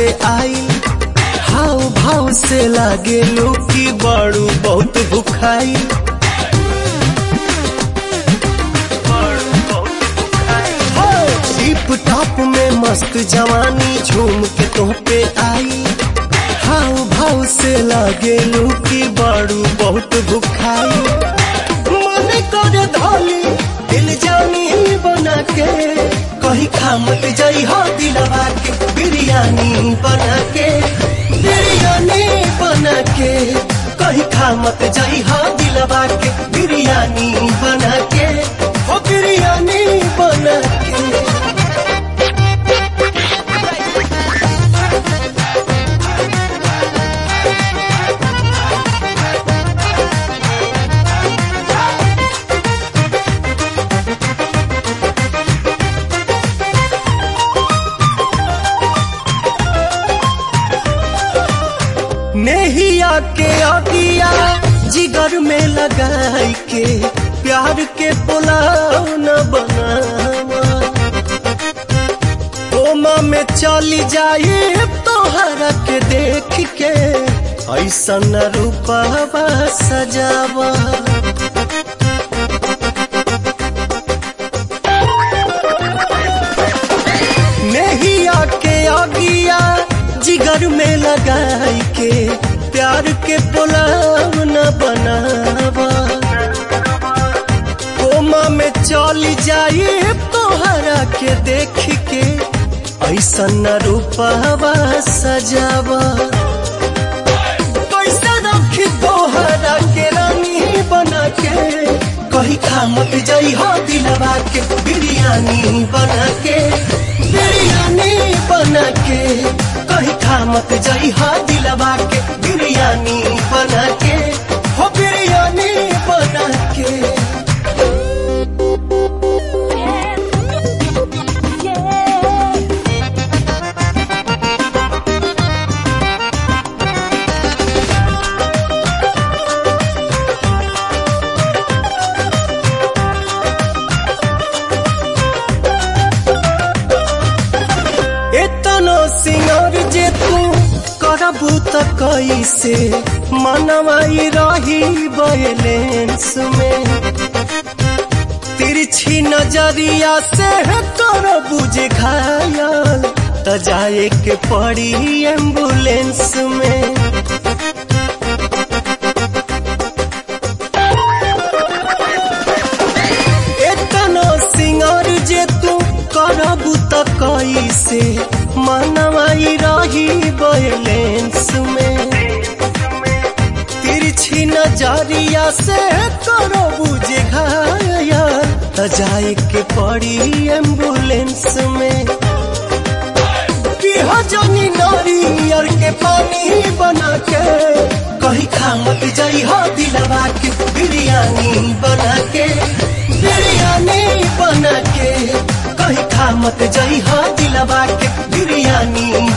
आई, हाव भाव से लागे लो की बड़ू बहुत भुखाई। टिप टॉप में मस्त जवानी झूम के तुम पे आई, हाव भाव से लागे लो की बड़ू बहुत भुखाई। मन कर धोली दिल जानी बना के, कहीं खा मत जाई हो दिलवा के बिरयानी बना के, बिरयानी बना के। कहीं खा मत जाई हो दिलवा के बिरयानी बना के, हो बिरयानी बना के। नेहिया के अगिया जिगर में लगाई के, प्यार के पुलाव न बनावा। कोमा में चली जाई तोहरा के देख के, ऐसा न रूपवा सजावा। नेहिया के अगिया जिगर में लगाई के, प्यार के पुलाव न बनावा। कोमा में चली जाई तोहरा के देख के, ऐसा न रूपवा सजावा। पैसा रखी तोहरा के रानी बना के, कहीं खा मत जाई हो दिलवा के बिरयानी बना के, बिरयानी बना के। कहीं खा मत जाई हा दिलवा के बिरयानी बना के, हो बिरयानी बना के। सिंगर जे तू करबू त कैसे मनवाई रही बैलेंस में, तिरछी नजरिया से करबू जे घायल त जाए के पड़ी एम्बुलेंस में। एतना सिंगर जे तू करबू त कैसे मनवाई रही बैलेंस में, तिरछी नजरिया से करो बुझे घायल त जाए के पड़ी एम्बुलेंस में। जनी नारियल के पानी बना के, कहीं खा मत जाई हो दिलवा के बिरयानी बना के, बिरयानी बना के। कहीं खा मत जाई हो दिलवा के बिरयानी